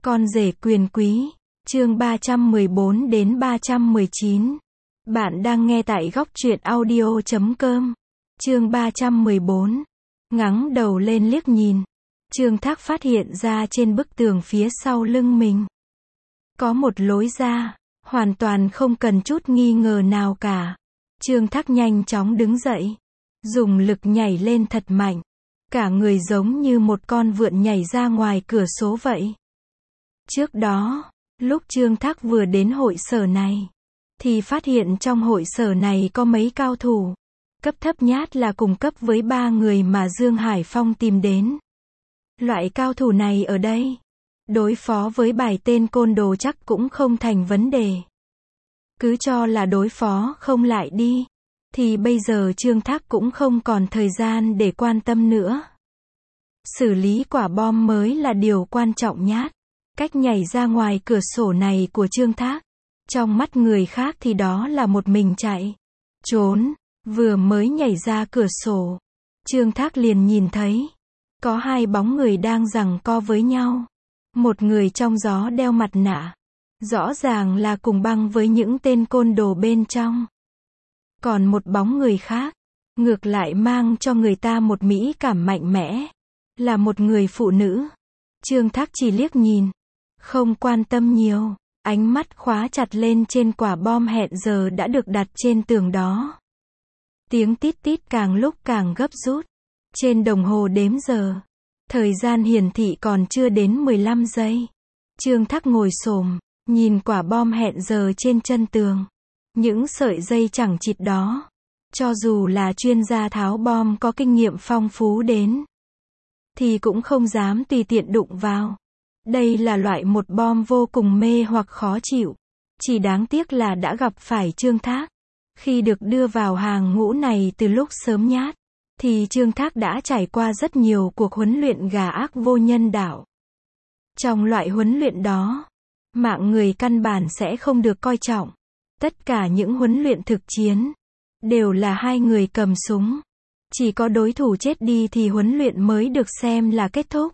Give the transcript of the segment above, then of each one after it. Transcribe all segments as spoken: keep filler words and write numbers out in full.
Con rể quyền quý, chương ba trăm mười bốn đến ba trăm mười chín. Bạn đang nghe tại góc truyện audio chấm com. Chương ba trăm mười bốn. Ngẩng đầu lên liếc nhìn. Trương Thác phát hiện ra trên bức tường phía sau lưng mình có một lối ra, hoàn toàn không cần chút nghi ngờ nào cả. Trương Thác nhanh chóng đứng dậy, dùng lực nhảy lên thật mạnh. Cả người giống như một con vượn nhảy ra ngoài cửa sổ vậy. Trước đó, lúc Trương Thác vừa đến hội sở này, thì phát hiện trong hội sở này có mấy cao thủ. Cấp thấp nhất là cùng cấp với ba người mà Dương Hải Phong tìm đến. Loại cao thủ này ở đây, đối phó với vài tên côn đồ chắc cũng không thành vấn đề. Cứ cho là đối phó không lại đi, thì bây giờ Trương Thác cũng không còn thời gian để quan tâm nữa. Xử lý quả bom mới là điều quan trọng nhất. Cách nhảy ra ngoài cửa sổ này của Trương Thác, trong mắt người khác thì đó là một mình chạy trốn. Vừa mới nhảy ra cửa sổ, Trương Thác liền nhìn thấy có hai bóng người đang giằng co với nhau. Một người trong gió đeo mặt nạ, rõ ràng là cùng băng với những tên côn đồ bên trong. Còn một bóng người khác, ngược lại mang cho người ta một mỹ cảm mạnh mẽ, là một người phụ nữ. Trương Thác chỉ liếc nhìn, không quan tâm nhiều, ánh mắt khóa chặt lên trên quả bom hẹn giờ đã được đặt trên tường đó. Tiếng tít tít càng lúc càng gấp rút. Trên đồng hồ đếm giờ, thời gian hiển thị còn chưa đến mười lăm giây. Trương Thác ngồi xổm, nhìn quả bom hẹn giờ trên chân tường. Những sợi dây chẳng chịt đó, cho dù là chuyên gia tháo bom có kinh nghiệm phong phú đến, thì cũng không dám tùy tiện đụng vào. Đây là loại một bom vô cùng mê hoặc khó chịu. Chỉ đáng tiếc là đã gặp phải Trương Thác. Khi được đưa vào hàng ngũ này từ lúc sớm nhát, thì Trương Thác đã trải qua rất nhiều cuộc huấn luyện gà ác vô nhân đạo. Trong loại huấn luyện đó, mạng người căn bản sẽ không được coi trọng. Tất cả những huấn luyện thực chiến đều là hai người cầm súng. Chỉ có đối thủ chết đi thì huấn luyện mới được xem là kết thúc.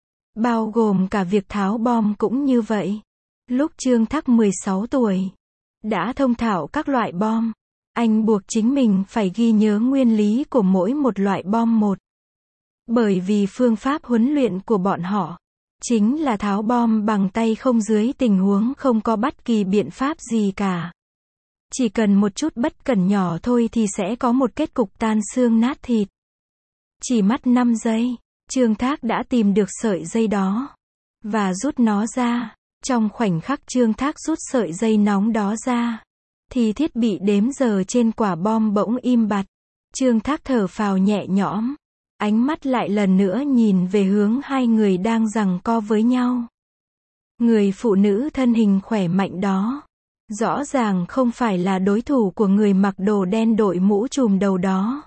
Bao gồm cả việc tháo bom cũng như vậy. Lúc Trương Thác mười sáu tuổi, đã thông thạo các loại bom. Anh buộc chính mình phải ghi nhớ nguyên lý của mỗi một loại bom một. Bởi vì phương pháp huấn luyện của bọn họ chính là tháo bom bằng tay không dưới tình huống không có bất kỳ biện pháp gì cả. Chỉ cần một chút bất cẩn nhỏ thôi thì sẽ có một kết cục tan xương nát thịt. Chỉ mất năm giây, Trương Thác đã tìm được sợi dây đó và rút nó ra. Trong khoảnh khắc Trương Thác rút sợi dây nóng đó ra, thì thiết bị đếm giờ trên quả bom bỗng im bặt. Trương Thác thở phào nhẹ nhõm, ánh mắt lại lần nữa nhìn về hướng hai người đang giằng co với nhau. Người phụ nữ thân hình khỏe mạnh đó, rõ ràng không phải là đối thủ của người mặc đồ đen đội mũ trùm đầu đó.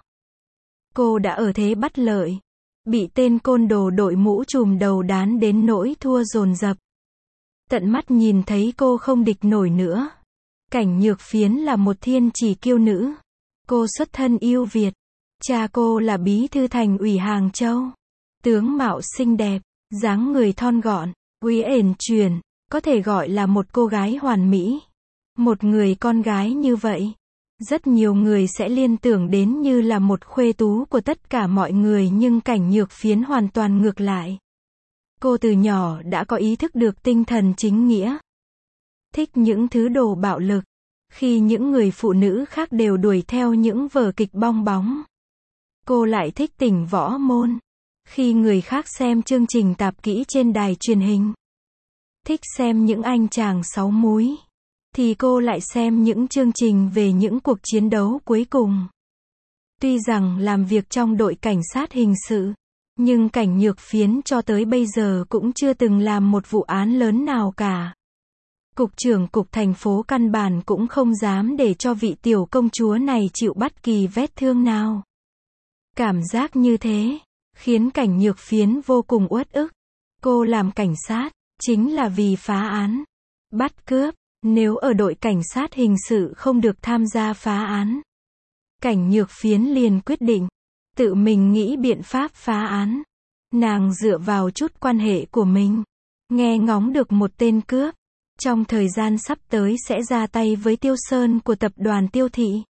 Cô đã ở thế bất lợi, bị tên côn đồ đội mũ trùm đầu đán đến nỗi thua dồn dập. Tận mắt nhìn thấy cô không địch nổi nữa. Cảnh Nhược Phiến là một thiên chỉ kiêu nữ. Cô xuất thân yêu Việt. Cha cô là bí thư thành ủy Hàng Châu. Tướng mạo xinh đẹp, dáng người thon gọn, uy ển truyền, có thể gọi là một cô gái hoàn mỹ. Một người con gái như vậy, rất nhiều người sẽ liên tưởng đến như là một khuê tú của tất cả mọi người, nhưng Cảnh Nhược Phiến hoàn toàn ngược lại. Cô từ nhỏ đã có ý thức được tinh thần chính nghĩa. Thích những thứ đồ bạo lực. Khi những người phụ nữ khác đều đuổi theo những vở kịch bong bóng, cô lại thích tỉnh võ môn. Khi người khác xem chương trình tạp kỹ trên đài truyền hình, thích xem những anh chàng sáu múi, thì cô lại xem những chương trình về những cuộc chiến đấu cuối cùng. Tuy rằng làm việc trong đội cảnh sát hình sự, nhưng Cảnh Nhược Phiến cho tới bây giờ cũng chưa từng làm một vụ án lớn nào cả. Cục trưởng cục thành phố căn bản cũng không dám để cho vị tiểu công chúa này chịu bất kỳ vết thương nào. Cảm giác như thế khiến Cảnh Nhược Phiến vô cùng uất ức. Cô làm cảnh sát chính là vì phá án, bắt cướp. Nếu ở đội cảnh sát hình sự không được tham gia phá án, Cảnh Nhược Phiến liền quyết định tự mình nghĩ biện pháp phá án. Nàng dựa vào chút quan hệ của mình, nghe ngóng được một tên cướp, trong thời gian sắp tới sẽ ra tay với Tiêu Sơn của tập đoàn Tiêu Thị.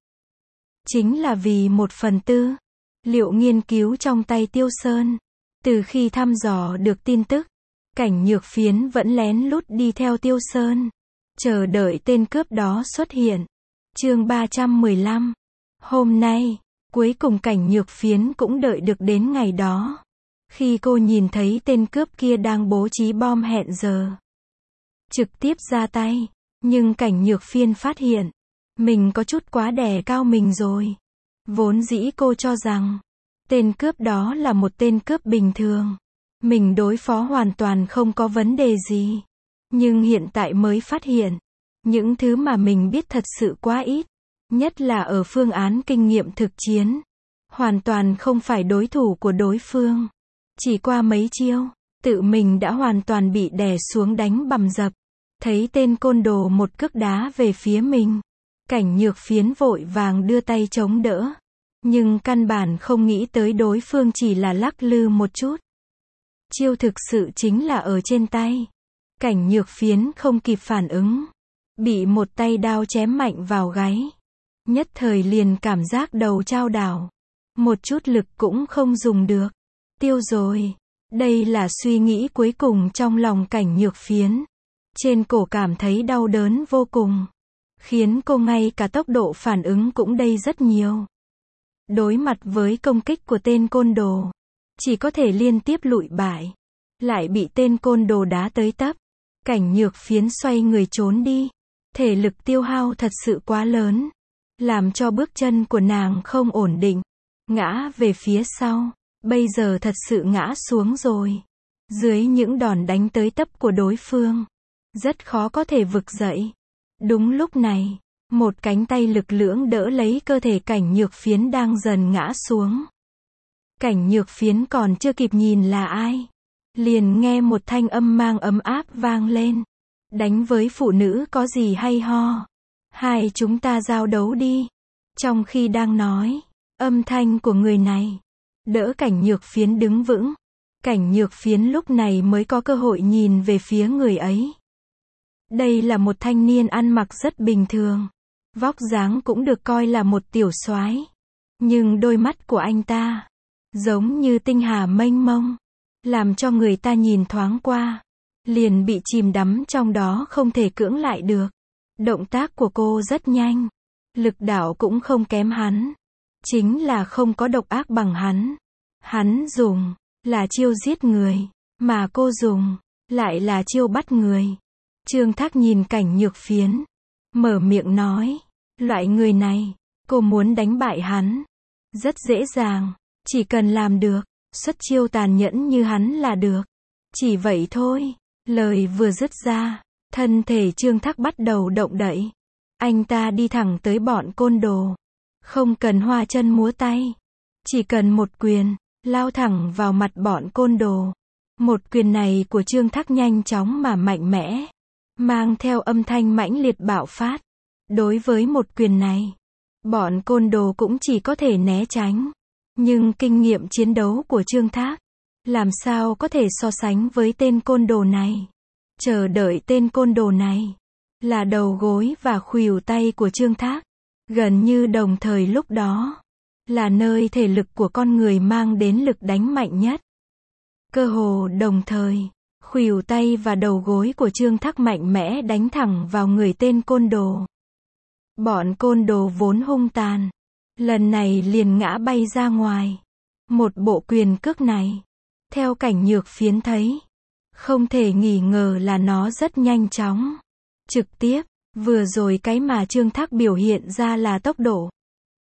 Chính là vì một phần tư liệu nghiên cứu trong tay Tiêu Sơn. Từ khi thăm dò được tin tức, Cảnh Nhược Phiến vẫn lén lút đi theo Tiêu Sơn, chờ đợi tên cướp đó xuất hiện. Chương ba trăm mười lăm. Hôm nay, cuối cùng Cảnh Nhược Phiến cũng đợi được đến ngày đó. Khi cô nhìn thấy tên cướp kia đang bố trí bom hẹn giờ, trực tiếp ra tay, nhưng Cảnh Nhược Phiến phát hiện, mình có chút quá đè cao mình rồi. Vốn dĩ cô cho rằng, tên cướp đó là một tên cướp bình thường. Mình đối phó hoàn toàn không có vấn đề gì. Nhưng hiện tại mới phát hiện, những thứ mà mình biết thật sự quá ít. Nhất là ở phương án kinh nghiệm thực chiến. Hoàn toàn không phải đối thủ của đối phương. Chỉ qua mấy chiêu, tự mình đã hoàn toàn bị đè xuống đánh bầm dập. Thấy tên côn đồ một cước đá về phía mình. Cảnh Nhược Phiến vội vàng đưa tay chống đỡ. Nhưng căn bản không nghĩ tới đối phương chỉ là lắc lư một chút. Chiêu thực sự chính là ở trên tay. Cảnh Nhược Phiến không kịp phản ứng. Bị một tay đao chém mạnh vào gáy. Nhất thời liền cảm giác đầu chao đảo. Một chút lực cũng không dùng được. Tiêu rồi. Đây là suy nghĩ cuối cùng trong lòng Cảnh Nhược Phiến. Trên cổ cảm thấy đau đớn vô cùng. Khiến cô ngay cả tốc độ phản ứng cũng đây rất nhiều. Đối mặt với công kích của tên côn đồ, chỉ có thể liên tiếp lụi bại. Lại bị tên côn đồ đá tới tấp. Cảnh Nhược Phiến xoay người trốn đi. Thể lực tiêu hao thật sự quá lớn. Làm cho bước chân của nàng không ổn định. Ngã về phía sau. Bây giờ thật sự ngã xuống rồi. Dưới những đòn đánh tới tấp của đối phương, rất khó có thể vực dậy. Đúng lúc này, một cánh tay lực lưỡng đỡ lấy cơ thể Cảnh Nhược Phiến đang dần ngã xuống. Cảnh Nhược Phiến còn chưa kịp nhìn là ai, liền nghe một thanh âm mang ấm áp vang lên. Đánh với phụ nữ có gì hay ho? Hai chúng ta giao đấu đi. Trong khi đang nói, âm thanh của người này đỡ Cảnh Nhược Phiến đứng vững. Cảnh Nhược Phiến lúc này mới có cơ hội nhìn về phía người ấy. Đây là một thanh niên ăn mặc rất bình thường. Vóc dáng cũng được coi là một tiểu soái. Nhưng đôi mắt của anh ta giống như tinh hà mênh mông, làm cho người ta nhìn thoáng qua liền bị chìm đắm trong đó không thể cưỡng lại được. Động tác của cô rất nhanh, lực đạo cũng không kém hắn. Chính là không có độc ác bằng hắn. Hắn dùng là chiêu giết người, mà cô dùng lại là chiêu bắt người. Trương Thác nhìn Cảnh Nhược Phiến, mở miệng nói, loại người này, cô muốn đánh bại hắn, rất dễ dàng, chỉ cần làm được, xuất chiêu tàn nhẫn như hắn là được. Chỉ vậy thôi. Lời vừa dứt ra, thân thể Trương Thác bắt đầu động đậy. Anh ta đi thẳng tới bọn côn đồ. Không cần hoa chân múa tay. Chỉ cần một quyền, lao thẳng vào mặt bọn côn đồ. Một quyền này của Trương Thác nhanh chóng mà mạnh mẽ, mang theo âm thanh mãnh liệt bạo phát. Đối với một quyền này, bọn côn đồ cũng chỉ có thể né tránh. Nhưng kinh nghiệm chiến đấu của Trương Thác, làm sao có thể so sánh với tên côn đồ này. Chờ đợi tên côn đồ này, là đầu gối và khuỷu tay của Trương Thác. Gần như đồng thời lúc đó, là nơi thể lực của con người mang đến lực đánh mạnh nhất. Cơ hồ đồng thời, khuỷu tay và đầu gối của Trương Thác mạnh mẽ đánh thẳng vào người tên côn đồ. Bọn côn đồ vốn hung tàn, lần này liền ngã bay ra ngoài. Một bộ quyền cước này, theo Cảnh Nhược Phiến thấy, không thể nghi ngờ là nó rất nhanh chóng, trực tiếp. Vừa rồi cái mà Trương Thác biểu hiện ra là tốc độ,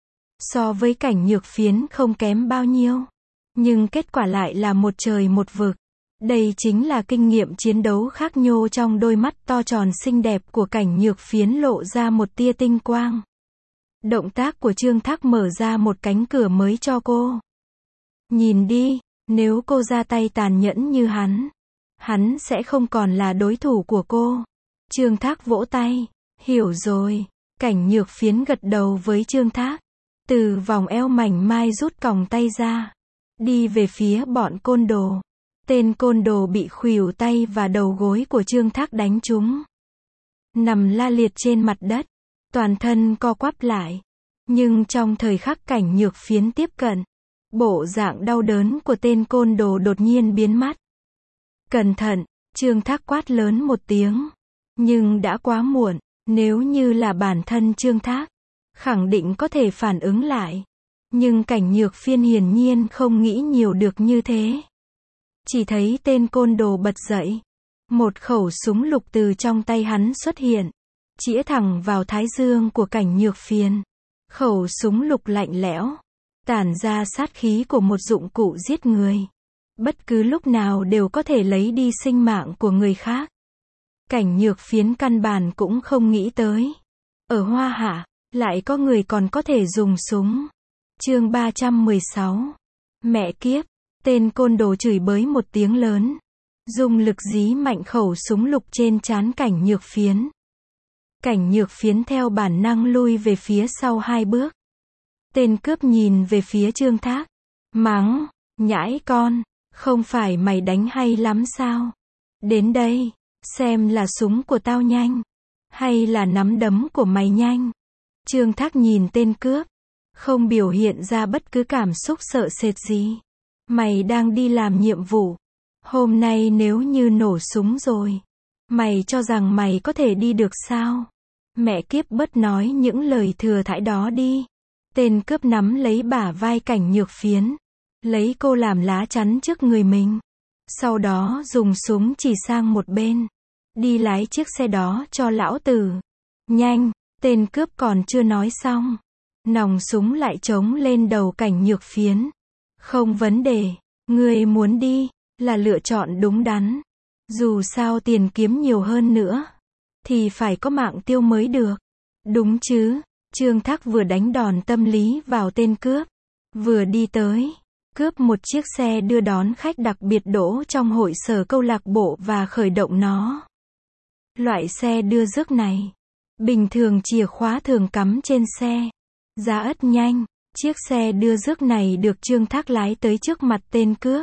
so với Cảnh Nhược Phiến không kém bao nhiêu. Nhưng kết quả lại là một trời một vực. Đây chính là kinh nghiệm chiến đấu khác nhô. Trong đôi mắt to tròn xinh đẹp của Cảnh Nhược Phiến lộ ra một tia tinh quang. Động tác của Trương Thác mở ra một cánh cửa mới cho cô. Nhìn đi, nếu cô ra tay tàn nhẫn như hắn, hắn sẽ không còn là đối thủ của cô. Trương Thác vỗ tay. Hiểu rồi. Cảnh Nhược Phiến gật đầu với Trương Thác. Từ vòng eo mảnh mai rút còng tay ra, đi về phía bọn côn đồ. Tên côn đồ bị khuỷu tay và đầu gối của Trương Thác đánh trúng. Nằm la liệt trên mặt đất. Toàn thân co quắp lại. Nhưng trong thời khắc Cảnh Nhược Phiến tiếp cận, bộ dạng đau đớn của tên côn đồ đột nhiên biến mất. Cẩn thận, Trương Thác quát lớn một tiếng. Nhưng đã quá muộn, nếu như là bản thân Trương Thác, khẳng định có thể phản ứng lại. Nhưng Cảnh Nhược Phiên hiển nhiên không nghĩ nhiều được như thế. Chỉ thấy tên côn đồ bật dậy. Một khẩu súng lục từ trong tay hắn xuất hiện, chĩa thẳng vào thái dương của Cảnh Nhược Phiên. Khẩu súng lục lạnh lẽo, tản ra sát khí của một dụng cụ giết người. Bất cứ lúc nào đều có thể lấy đi sinh mạng của người khác. Cảnh Nhược Phiến căn bản cũng không nghĩ tới. Ở Hoa Hạ, lại có người còn có thể dùng súng. Chương ba trăm mười sáu. Mẹ kiếp, tên côn đồ chửi bới một tiếng lớn. Dùng lực dí mạnh khẩu súng lục trên trán Cảnh Nhược Phiến. Cảnh Nhược Phiến theo bản năng lui về phía sau hai bước. Tên cướp nhìn về phía Trương Thác. Mắng, nhãi con, không phải mày đánh hay lắm sao? Đến đây, xem là súng của tao nhanh, hay là nắm đấm của mày nhanh? Trương Thác nhìn tên cướp, không biểu hiện ra bất cứ cảm xúc sợ sệt gì. Mày đang đi làm nhiệm vụ. Hôm nay nếu như nổ súng rồi, mày cho rằng mày có thể đi được sao? Mẹ kiếp bớt nói những lời thừa thãi đó đi. Tên cướp nắm lấy bả vai Cảnh Nhược Phiến, lấy cô làm lá chắn trước người mình. Sau đó dùng súng chỉ sang một bên. Đi lái chiếc xe đó cho lão tử. Nhanh, tên cướp còn chưa nói xong. Nòng súng lại trống lên đầu Cảnh Nhược Phiến. Không vấn đề, ngươi muốn đi, là lựa chọn đúng đắn. Dù sao tiền kiếm nhiều hơn nữa, thì phải có mạng tiêu mới được. Đúng chứ? Trương Thác vừa đánh đòn tâm lý vào tên cướp, vừa đi tới, cướp một chiếc xe đưa đón khách đặc biệt đỗ trong hội sở câu lạc bộ và khởi động nó. Loại xe đưa rước này, bình thường chìa khóa thường cắm trên xe. Giá ất nhanh, chiếc xe đưa rước này được Trương Thác lái tới trước mặt tên cướp.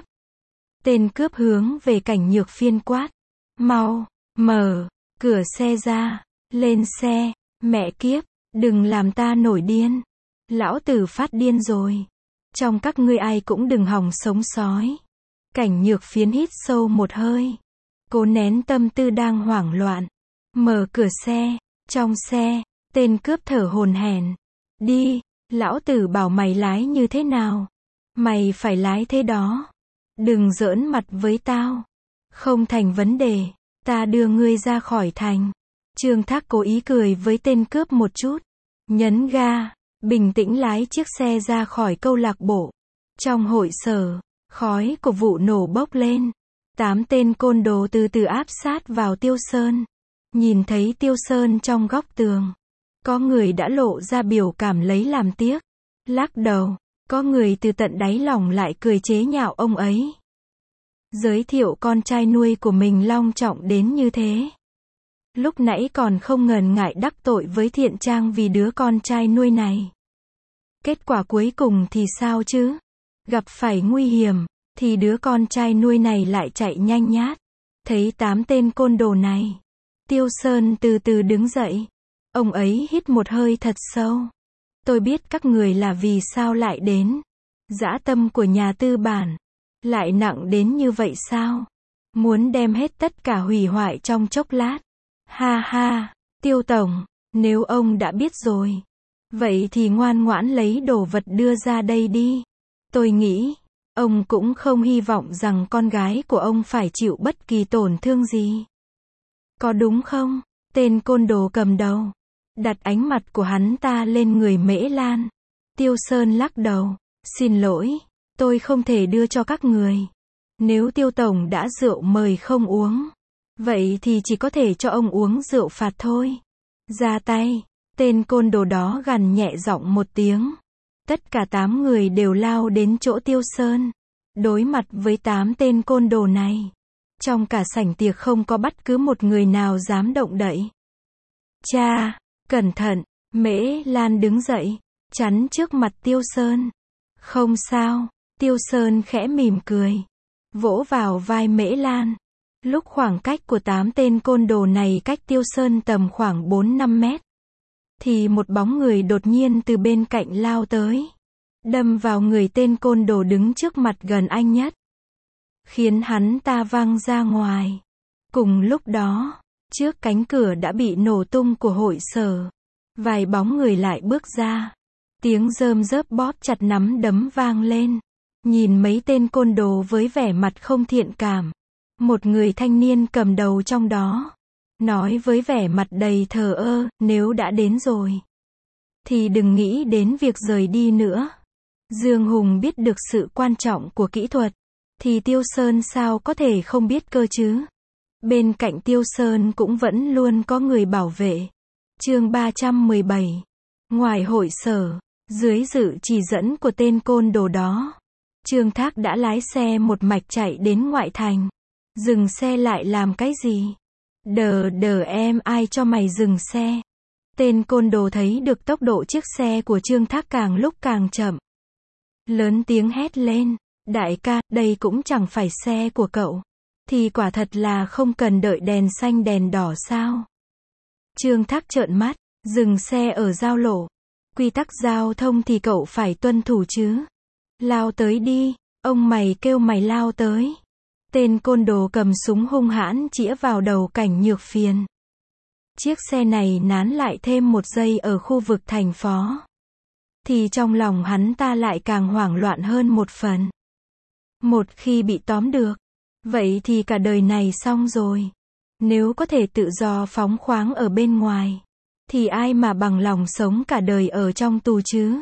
Tên cướp hướng về Cảnh Nhược Phiên quát. Mau, mở, cửa xe ra, lên xe, mẹ kiếp, đừng làm ta nổi điên. Lão tử phát điên rồi. Trong các ngươi ai cũng đừng hòng sống sói. Cảnh Nhược Phiến hít sâu một hơi. Cố nén tâm tư đang hoảng loạn. Mở cửa xe, trong xe, tên cướp thở hổn hển. Đi, lão tử bảo mày lái như thế nào? Mày phải lái thế đó. Đừng giỡn mặt với tao. Không thành vấn đề, ta đưa ngươi ra khỏi thành. Trương Thác cố ý cười với tên cướp một chút. Nhấn ga, bình tĩnh lái chiếc xe ra khỏi câu lạc bộ. Trong hội sở, khói của vụ nổ bốc lên. Tám tên côn đồ từ từ áp sát vào Tiêu Sơn. Nhìn thấy Tiêu Sơn trong góc tường. Có người đã lộ ra biểu cảm lấy làm tiếc. Lắc đầu, có người từ tận đáy lòng lại cười chế nhạo ông ấy. Giới thiệu con trai nuôi của mình long trọng đến như thế. Lúc nãy còn không ngần ngại đắc tội với Thiện Trang vì đứa con trai nuôi này. Kết quả cuối cùng thì sao chứ? Gặp phải nguy hiểm, thì đứa con trai nuôi này lại chạy nhanh nhát. Thấy tám tên côn đồ này. Tiêu Sơn từ từ đứng dậy. Ông ấy hít một hơi thật sâu. Tôi biết các người là vì sao lại đến. Dã tâm của nhà tư bản. Lại nặng đến như vậy sao? Muốn đem hết tất cả hủy hoại trong chốc lát. Ha ha, Tiêu Tổng, nếu ông đã biết rồi. Vậy thì ngoan ngoãn lấy đồ vật đưa ra đây đi. Tôi nghĩ, ông cũng không hy vọng rằng con gái của ông phải chịu bất kỳ tổn thương gì. Có đúng không? Tên côn đồ cầm đầu. Đặt ánh mặt của hắn ta lên người Mễ Lan. Tiêu Sơn lắc đầu. Xin lỗi, tôi không thể đưa cho các người. Nếu Tiêu Tổng đã rượu mời không uống, vậy thì chỉ có thể cho ông uống rượu phạt thôi. Ra tay, tên côn đồ đó gằn nhẹ giọng một tiếng. Tất cả tám người đều lao đến chỗ Tiêu Sơn. Đối mặt với tám tên côn đồ này. Trong cả sảnh tiệc không có bất cứ một người nào dám động đậy. Cha, cẩn thận, Mễ Lan đứng dậy, chắn trước mặt Tiêu Sơn. Không sao, Tiêu Sơn khẽ mỉm cười. vỗ vào vai Mễ Lan. Lúc khoảng cách của tám tên côn đồ này cách Tiêu Sơn tầm khoảng bốn năm mét, thì một bóng người đột nhiên từ bên cạnh lao tới, đâm vào người tên côn đồ đứng trước mặt gần anh nhất, khiến hắn ta văng ra ngoài. Cùng lúc đó, trước cánh cửa đã bị nổ tung của hội sở, vài bóng người lại bước ra. Tiếng rơm rớp bóp chặt nắm đấm vang lên. Nhìn mấy tên côn đồ với vẻ mặt không thiện cảm. Một người thanh niên cầm đầu trong đó, nói với vẻ mặt đầy thờ ơ, nếu đã đến rồi, thì đừng nghĩ đến việc rời đi nữa. Dương Hùng biết được sự quan trọng của kỹ thuật, thì Tiêu Sơn sao có thể không biết cơ chứ. Bên cạnh Tiêu Sơn cũng vẫn luôn có người bảo vệ. Chương ba trăm mười bảy. Ngoài hội sở, dưới sự chỉ dẫn của tên côn đồ đó, Trương Thác đã lái xe một mạch chạy đến ngoại thành. Dừng xe lại làm cái gì? Đờ đờ em, ai cho mày dừng xe? Tên côn đồ thấy được tốc độ chiếc xe của Trương Thác càng lúc càng chậm, lớn tiếng hét lên, đại ca, đây cũng chẳng phải xe của cậu, thì quả thật là không cần đợi đèn xanh đèn đỏ sao? Trương Thác trợn mắt, dừng xe ở giao lộ. Quy tắc giao thông thì cậu phải tuân thủ chứ. Lao tới đi, ông mày kêu mày lao tới. Tên côn đồ cầm súng hung hãn chĩa vào đầu Cảnh Nhược Phiền. Chiếc xe này nán lại thêm một giây ở khu vực thành phó, thì trong lòng hắn ta lại càng hoảng loạn hơn một phần. Một khi bị tóm được, vậy thì cả đời này xong rồi. Nếu có thể tự do phóng khoáng ở bên ngoài, thì ai mà bằng lòng sống cả đời ở trong tù chứ?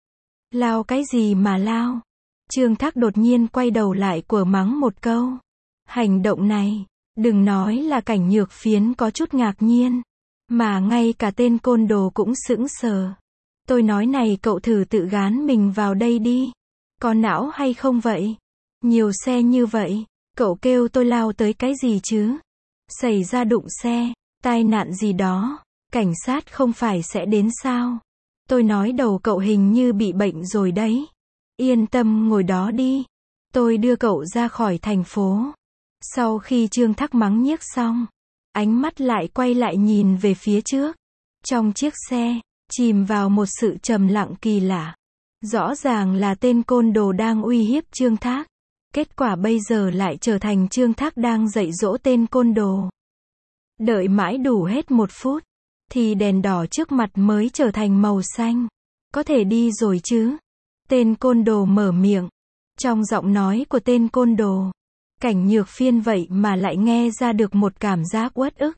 Lao cái gì mà lao? Trương Thác đột nhiên quay đầu lại quở mắng một câu. Hành động này, đừng nói là Cảnh Nhược Phiến có chút ngạc nhiên, mà ngay cả tên côn đồ cũng sững sờ. Tôi nói này, cậu thử tự gán mình vào đây đi. Có não hay không vậy? Nhiều xe như vậy, cậu kêu tôi lao tới cái gì chứ? Xảy ra đụng xe, tai nạn gì đó, cảnh sát không phải sẽ đến sao? Tôi nói đầu cậu hình như bị bệnh rồi đấy. Yên tâm ngồi đó đi, tôi đưa cậu ra khỏi thành phố. Sau khi Trương Thác mắng nhiếc xong, ánh mắt lại quay lại nhìn về phía trước. Trong chiếc xe, chìm vào một sự trầm lặng kỳ lạ. Rõ ràng là tên côn đồ đang uy hiếp Trương Thác. Kết quả bây giờ lại trở thành Trương Thác đang dạy dỗ tên côn đồ. Đợi mãi đủ hết một phút, thì đèn đỏ trước mặt mới trở thành màu xanh. Có thể đi rồi chứ? Tên côn đồ mở miệng. Trong giọng nói của tên côn đồ, Cảnh Nhược Phiên vậy mà lại nghe ra được một cảm giác uất ức.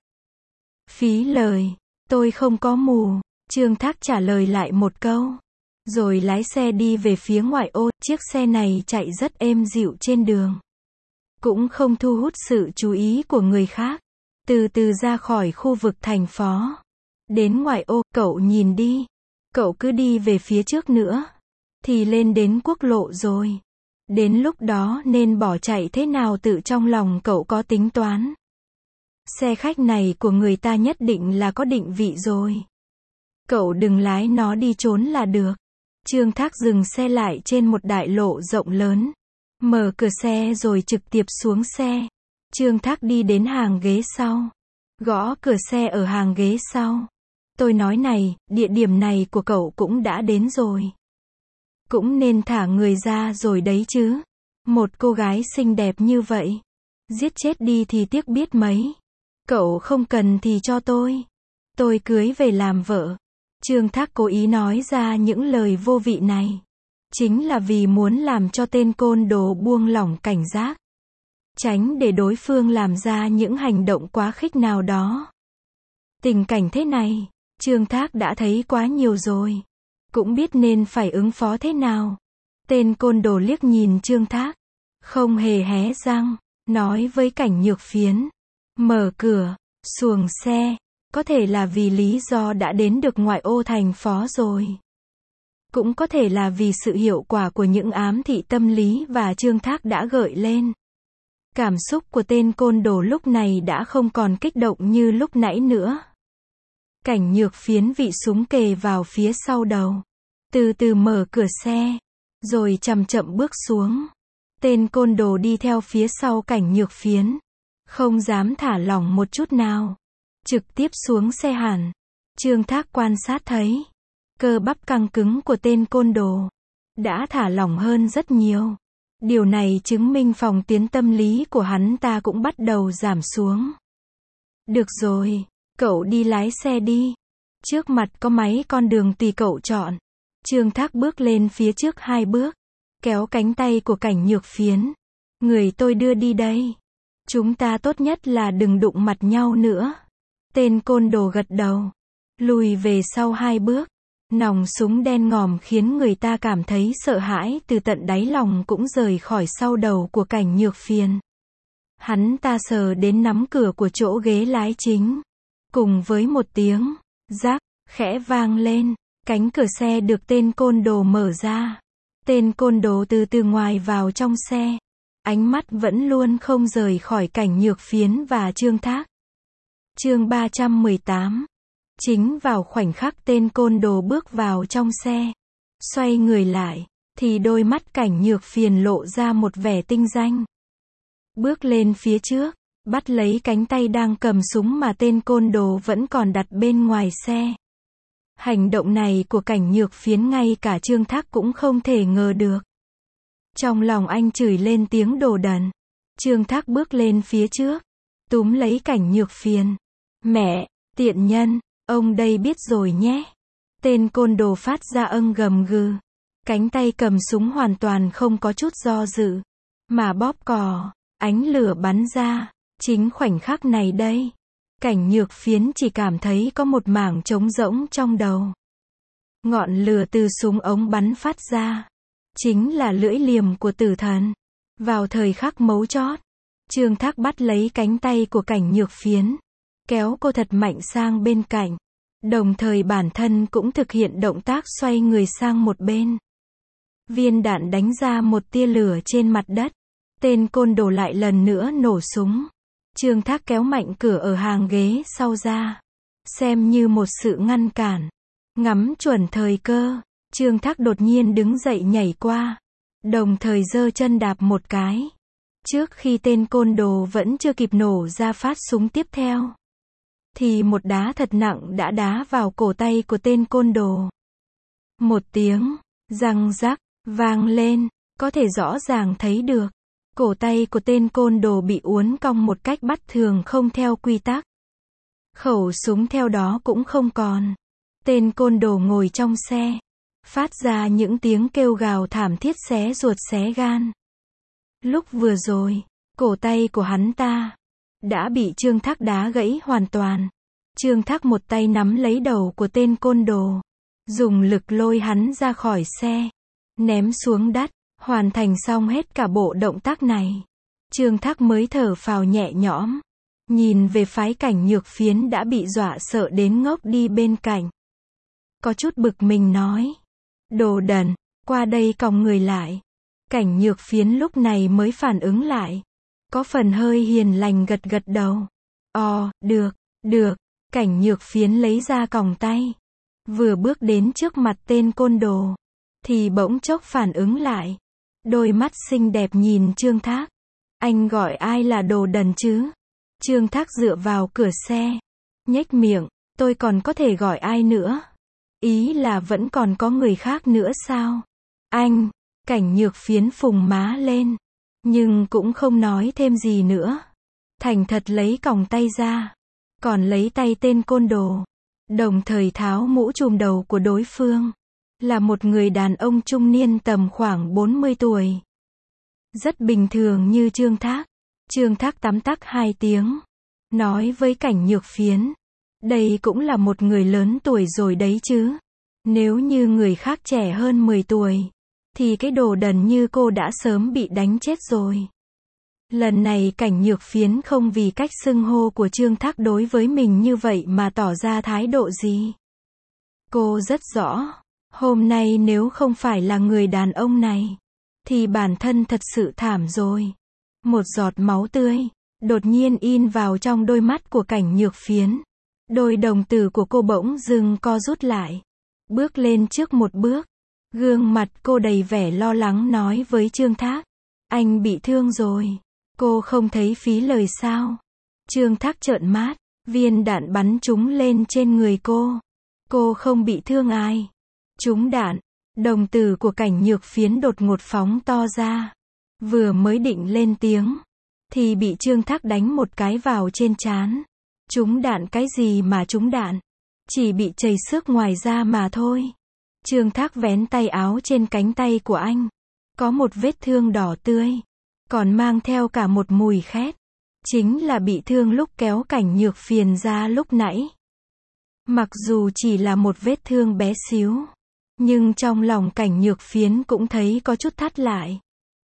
Phí lời, tôi không có mù. Trương Thác trả lời lại một câu, rồi lái xe đi về phía ngoại ô. Chiếc xe này chạy rất êm dịu trên đường, cũng không thu hút sự chú ý của người khác. Từ từ ra khỏi khu vực thành phó, đến ngoại ô. Cậu nhìn đi, cậu cứ đi về phía trước nữa, thì lên đến quốc lộ rồi. Đến lúc đó nên bỏ chạy thế nào tự trong lòng cậu có tính toán. Xe khách này của người ta nhất định là có định vị rồi. Cậu đừng lái nó đi trốn là được. Trương Thác dừng xe lại trên một đại lộ rộng lớn, mở cửa xe rồi trực tiếp xuống xe. Trương Thác đi đến hàng ghế sau, gõ cửa xe ở hàng ghế sau. Tôi nói này, địa điểm này của cậu cũng đã đến rồi, cũng nên thả người ra rồi đấy chứ. Một cô gái xinh đẹp như vậy, giết chết đi thì tiếc biết mấy. Cậu không cần thì cho tôi, tôi cưới về làm vợ. Trương Thác cố ý nói ra những lời vô vị này, chính là vì muốn làm cho tên côn đồ buông lỏng cảnh giác, tránh để đối phương làm ra những hành động quá khích nào đó. Tình cảnh thế này, Trương Thác đã thấy quá nhiều rồi, cũng biết nên phải ứng phó thế nào. Tên côn đồ liếc nhìn Trương Thác, không hề hé răng, nói với Cảnh Nhược Phiến, mở cửa, xuồng xe. Có thể là vì lý do đã đến được ngoại ô thành phó rồi, cũng có thể là vì sự hiệu quả của những ám thị tâm lý và Trương Thác đã gợi lên. Cảm xúc của tên côn đồ lúc này đã không còn kích động như lúc nãy nữa. Cảnh Nhược Phiến vị súng kề vào phía sau đầu, từ từ mở cửa xe, rồi chậm chậm bước xuống. Tên côn đồ đi theo phía sau Cảnh Nhược Phiến. Không dám thả lỏng một chút nào. Trực tiếp xuống xe hẳn. Trương Thác quan sát thấy. Cơ bắp căng cứng của tên côn đồ. Đã thả lỏng hơn rất nhiều. Điều này chứng minh phòng tuyến tâm lý của hắn ta cũng bắt đầu giảm xuống. Được rồi, cậu đi lái xe đi. Trước mặt có mấy con đường tùy cậu chọn. Trương Thác bước lên phía trước hai bước. Kéo cánh tay của Cảnh Nhược Phiến. Người tôi đưa đi đây. Chúng ta tốt nhất là đừng đụng mặt nhau nữa. Tên côn đồ gật đầu. Lùi về sau hai bước. Nòng súng đen ngòm khiến người ta cảm thấy sợ hãi từ tận đáy lòng cũng rời khỏi sau đầu của Cảnh Nhược Phiến. Hắn ta sờ đến nắm cửa của chỗ ghế lái chính. Cùng với một tiếng rắc khẽ vang lên, cánh cửa xe được tên côn đồ mở ra. Tên côn đồ từ từ ngoài vào trong xe. Ánh mắt vẫn luôn không rời khỏi Cảnh Nhược Phiến và Trương Thác. Chương ba trăm mười tám. Chính vào khoảnh khắc tên côn đồ bước vào trong xe, xoay người lại, thì đôi mắt Cảnh Nhược Phiến lộ ra một vẻ tinh danh. Bước lên phía trước, bắt lấy cánh tay đang cầm súng mà tên côn đồ vẫn còn đặt bên ngoài xe. Hành động này của Cảnh Nhược Phiến ngay cả Trương Thác cũng không thể ngờ được. Trong lòng anh chửi lên tiếng đồ đần. Trương Thác bước lên phía trước, túm lấy Cảnh Nhược Phiến. Mẹ, tiện nhân, ông đây biết rồi nhé. Tên côn đồ phát ra âng gầm gừ. Cánh tay cầm súng hoàn toàn không có chút do dự. Mà bóp cò, ánh lửa bắn ra. Chính khoảnh khắc này đây. Cảnh Nhược Phiến chỉ cảm thấy có một mảng trống rỗng trong đầu. Ngọn lửa từ súng ống bắn phát ra. Chính là lưỡi liềm của tử thần. Vào thời khắc mấu chốt, Trương Thác bắt lấy cánh tay của Cảnh Nhược Phiến. Kéo cô thật mạnh sang bên cạnh. Đồng thời bản thân cũng thực hiện động tác xoay người sang một bên. Viên đạn đánh ra một tia lửa trên mặt đất. Tên côn đồ lại lần nữa nổ súng. Trương Thác kéo mạnh cửa ở hàng ghế sau ra. Xem như một sự ngăn cản. Ngắm chuẩn thời cơ. Trương Thác đột nhiên đứng dậy nhảy qua. Đồng thời giơ chân đạp một cái. Trước khi tên côn đồ vẫn chưa kịp nổ ra phát súng tiếp theo. Thì một đá thật nặng đã đá vào cổ tay của tên côn đồ. Một tiếng, răng rắc, vang lên. Có thể rõ ràng thấy được. Cổ tay của tên côn đồ bị uốn cong một cách bất thường không theo quy tắc. Khẩu súng theo đó cũng không còn. Tên côn đồ ngồi trong xe. Phát ra những tiếng kêu gào thảm thiết xé ruột xé gan. Lúc vừa rồi, cổ tay của hắn ta đã bị Trương Thác đá gãy hoàn toàn. Trương Thác một tay nắm lấy đầu của tên côn đồ. Dùng lực lôi hắn ra khỏi xe. Ném xuống đất. Hoàn thành xong hết cả bộ động tác này. Trương Thác mới thở phào nhẹ nhõm. Nhìn về phái Cảnh Nhược Phiến đã bị dọa sợ đến ngốc đi bên cạnh. Có chút bực mình nói. Đồ đần, qua đây còng người lại. Cảnh Nhược Phiến lúc này mới phản ứng lại. Có phần hơi hiền lành gật gật đầu. Ồ, được, được. Cảnh Nhược Phiến lấy ra còng tay. Vừa bước đến trước mặt tên côn đồ. Thì bỗng chốc phản ứng lại. Đôi mắt xinh đẹp nhìn Trương Thác. Anh gọi ai là đồ đần chứ? Trương Thác dựa vào cửa xe. Nhếch miệng, tôi còn có thể gọi ai nữa? Ý là vẫn còn có người khác nữa sao? Anh, Cảnh Nhược Phiến phùng má lên. Nhưng cũng không nói thêm gì nữa. Thành thật lấy còng tay ra. Còn lấy tay tên côn đồ. Đồng thời tháo mũ trùm đầu của đối phương. Là một người đàn ông trung niên tầm khoảng bốn mươi tuổi. Rất bình thường như Trương Thác. Trương Thác tắm tắc hai tiếng. Nói với Cảnh Nhược Phiến. Đây cũng là một người lớn tuổi rồi đấy chứ. Nếu như người khác trẻ hơn mười tuổi. Thì cái đồ đần như cô đã sớm bị đánh chết rồi. Lần này Cảnh Nhược Phiến không vì cách xưng hô của Trương Thác đối với mình như vậy mà tỏ ra thái độ gì. Cô rất rõ. Hôm nay nếu không phải là người đàn ông này. Thì bản thân thật sự thảm rồi. Một giọt máu tươi. Đột nhiên in vào trong đôi mắt của Cảnh Nhược Phiến. Đôi đồng tử của cô bỗng dưng co rút lại. Bước lên trước một bước. Gương mặt cô đầy vẻ lo lắng nói với Trương Thác. Anh bị thương rồi. Cô không thấy phí lời sao? Trương Thác trợn mắt, viên đạn bắn trúng lên trên người cô. Cô không bị thương ai. Trúng đạn, đồng tử của Cảnh Nhược Phiến đột ngột phóng to ra. Vừa mới định lên tiếng, thì bị Trương Thác đánh một cái vào trên trán. Trúng đạn cái gì mà trúng đạn? Chỉ bị chảy xước ngoài da mà thôi. Trương Thác vén tay áo trên cánh tay của anh. Có một vết thương đỏ tươi. Còn mang theo cả một mùi khét. Chính là bị thương lúc kéo Cảnh Nhược Phiền ra lúc nãy. Mặc dù chỉ là một vết thương bé xíu, nhưng trong lòng Cảnh Nhược Phiến cũng thấy có chút thắt lại.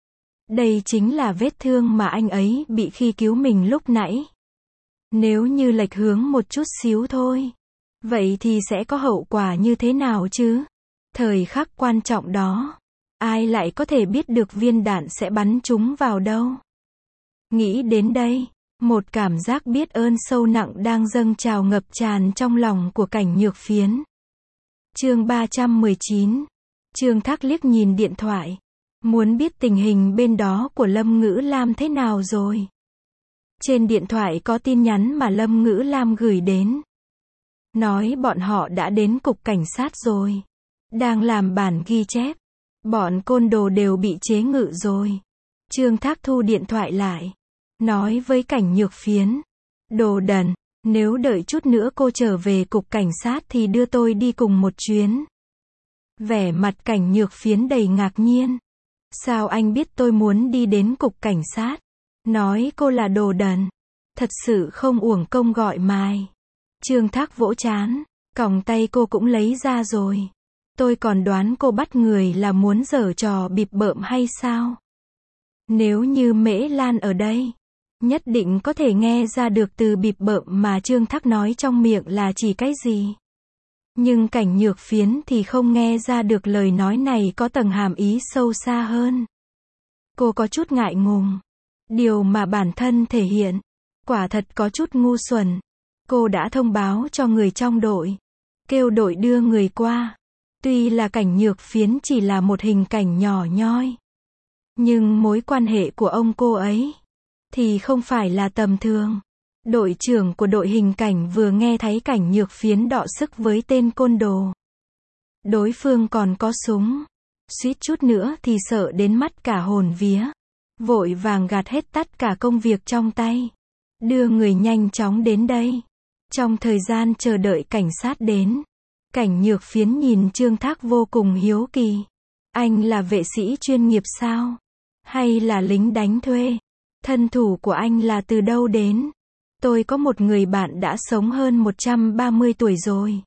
Đây chính là vết thương mà anh ấy bị khi cứu mình lúc nãy. Nếu như lệch hướng một chút xíu thôi, vậy thì sẽ có hậu quả như thế nào chứ? Thời khắc quan trọng đó, ai lại có thể biết được viên đạn sẽ bắn trúng vào đâu? Nghĩ đến đây, một cảm giác biết ơn sâu nặng đang dâng trào ngập tràn trong lòng của Cảnh Nhược Phiến. Chương ba trăm mười chín. Trương Thác liếc nhìn điện thoại, muốn biết tình hình bên đó của Lâm Ngữ Lam thế nào rồi. Trên điện thoại có tin nhắn mà Lâm Ngữ Lam gửi đến. Nói bọn họ đã đến cục cảnh sát rồi. Đang làm bản ghi chép. Bọn côn đồ đều bị chế ngự rồi. Trương Thác thu điện thoại lại. Nói với Cảnh Nhược Phiến. Đồ đần, nếu đợi chút nữa cô trở về cục cảnh sát thì đưa tôi đi cùng một chuyến. Vẻ mặt Cảnh Nhược Phiến đầy ngạc nhiên. Sao anh biết tôi muốn đi đến cục cảnh sát? Nói cô là đồ đần. Thật sự không uổng công gọi mài. Trương Thác vỗ trán. Còng tay cô cũng lấy ra rồi. Tôi còn đoán cô bắt người là muốn giở trò bịp bợm hay sao? Nếu như Mễ Lan ở đây, nhất định có thể nghe ra được từ bịp bợm mà Trương Thác nói trong miệng là chỉ cái gì. Nhưng Cảnh Nhược Phiến thì không nghe ra được lời nói này có tầng hàm ý sâu xa hơn. Cô có chút ngại ngùng. Điều mà bản thân thể hiện, quả thật có chút ngu xuẩn. Cô đã thông báo cho người trong đội, kêu đội đưa người qua. Tuy là Cảnh Nhược Phiến chỉ là một hình cảnh nhỏ nhoi, nhưng mối quan hệ của ông cô ấy thì không phải là tầm thường. Đội trưởng của đội hình cảnh vừa nghe thấy Cảnh Nhược Phiến đọ sức với tên côn đồ. Đối phương còn có súng, suýt chút nữa thì sợ đến mắt cả hồn vía. Vội vàng gạt hết tất cả công việc trong tay, đưa người nhanh chóng đến đây. Trong thời gian chờ đợi cảnh sát đến, Cảnh Nhược Phiến nhìn Trương Thác vô cùng hiếu kỳ. Anh là vệ sĩ chuyên nghiệp sao? Hay là lính đánh thuê? Thân thủ của anh là từ đâu đến? Tôi có một người bạn đã sống hơn một trăm ba mươi tuổi rồi.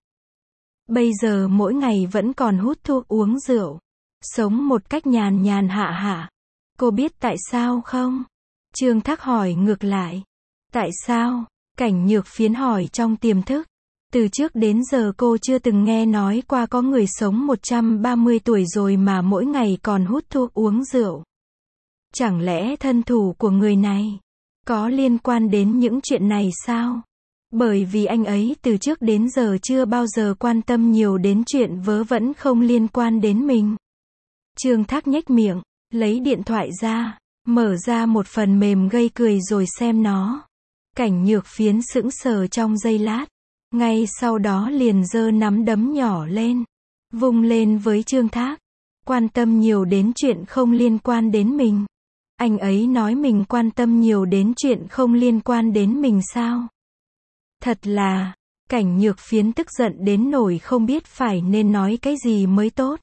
Bây giờ mỗi ngày vẫn còn hút thuốc uống rượu. Sống một cách nhàn nhàn hạ hạ. Cô biết tại sao không? Trương Thác hỏi ngược lại. Tại sao? Cảnh Nhược Phiến hỏi trong tiềm thức. Từ trước đến giờ cô chưa từng nghe nói qua có người sống một trăm ba mươi tuổi rồi mà mỗi ngày còn hút thuốc uống rượu. Chẳng lẽ thân thủ của người này có liên quan đến những chuyện này sao? Bởi vì anh ấy từ trước đến giờ chưa bao giờ quan tâm nhiều đến chuyện vớ vẩn không liên quan đến mình. Trương Thác nhếch miệng, lấy điện thoại ra, mở ra một phần mềm gây cười rồi xem nó. Cảnh Nhược Phiến sững sờ trong giây lát, ngay sau đó liền giơ nắm đấm nhỏ lên, vung lên với Trương Thác. Quan tâm nhiều đến chuyện không liên quan đến mình. Anh ấy nói mình quan tâm nhiều đến chuyện không liên quan đến mình sao? Thật là, Cảnh Nhược Phiến tức giận đến nỗi không biết phải nên nói cái gì mới tốt.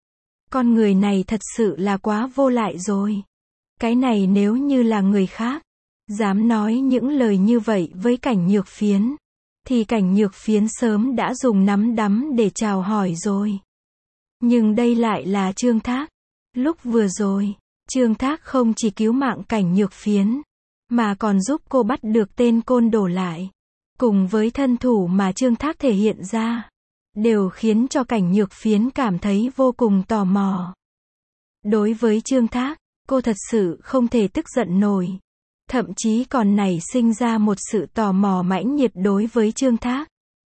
Con người này thật sự là quá vô lại rồi. Cái này nếu như là người khác, dám nói những lời như vậy với Cảnh Nhược Phiến, thì Cảnh Nhược Phiến sớm đã dùng nắm đấm để chào hỏi rồi. Nhưng đây lại là Trương Thác. Lúc vừa rồi, Trương Thác không chỉ cứu mạng Cảnh Nhược Phiến, mà còn giúp cô bắt được tên côn đồ lại. Cùng với thân thủ mà Trương Thác thể hiện ra, đều khiến cho Cảnh Nhược Phiến cảm thấy vô cùng tò mò. Đối với Trương Thác, cô thật sự không thể tức giận nổi. Thậm chí còn nảy sinh ra một sự tò mò mãnh liệt đối với Trương Thác.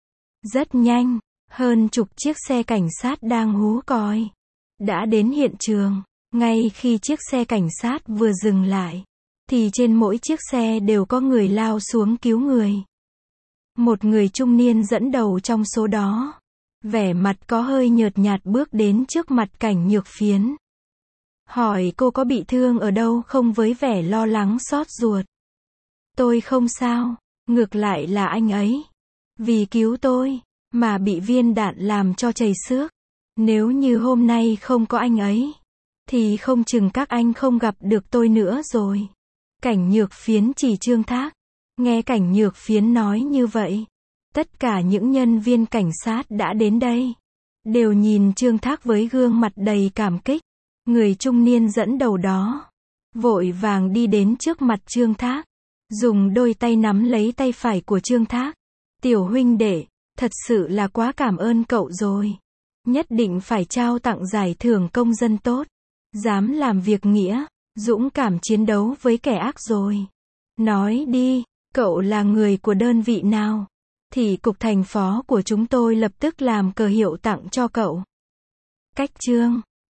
Rất nhanh, hơn chục chiếc xe cảnh sát đang hú còi đã đến hiện trường. Ngay khi chiếc xe cảnh sát vừa dừng lại, thì trên mỗi chiếc xe đều có người lao xuống cứu người. Một người trung niên dẫn đầu trong số đó, vẻ mặt có hơi nhợt nhạt bước đến trước mặt Cảnh Nhược Phiến. Hỏi cô có bị thương ở đâu không với vẻ lo lắng xót ruột. Tôi không sao, ngược lại là anh ấy. Vì cứu tôi, mà bị viên đạn làm cho chảy xước. Nếu như hôm nay không có anh ấy, thì không chừng các anh không gặp được tôi nữa rồi. Cảnh Nhược Phiến chỉ Trương Thác. Nghe Cảnh Nhược Phiến nói như vậy, tất cả những nhân viên cảnh sát đã đến đây, đều nhìn Trương Thác với gương mặt đầy cảm kích. Người trung niên dẫn đầu đó, vội vàng đi đến trước mặt Trương Thác, dùng đôi tay nắm lấy tay phải của Trương Thác. Tiểu huynh đệ, thật sự là quá cảm ơn cậu rồi. Nhất định phải trao tặng giải thưởng công dân tốt. Dám làm việc nghĩa, dũng cảm chiến đấu với kẻ ác rồi. Nói đi, cậu là người của đơn vị nào? Thị cục thành phó của chúng tôi lập tức làm cờ hiệu tặng cho cậu. Cách chương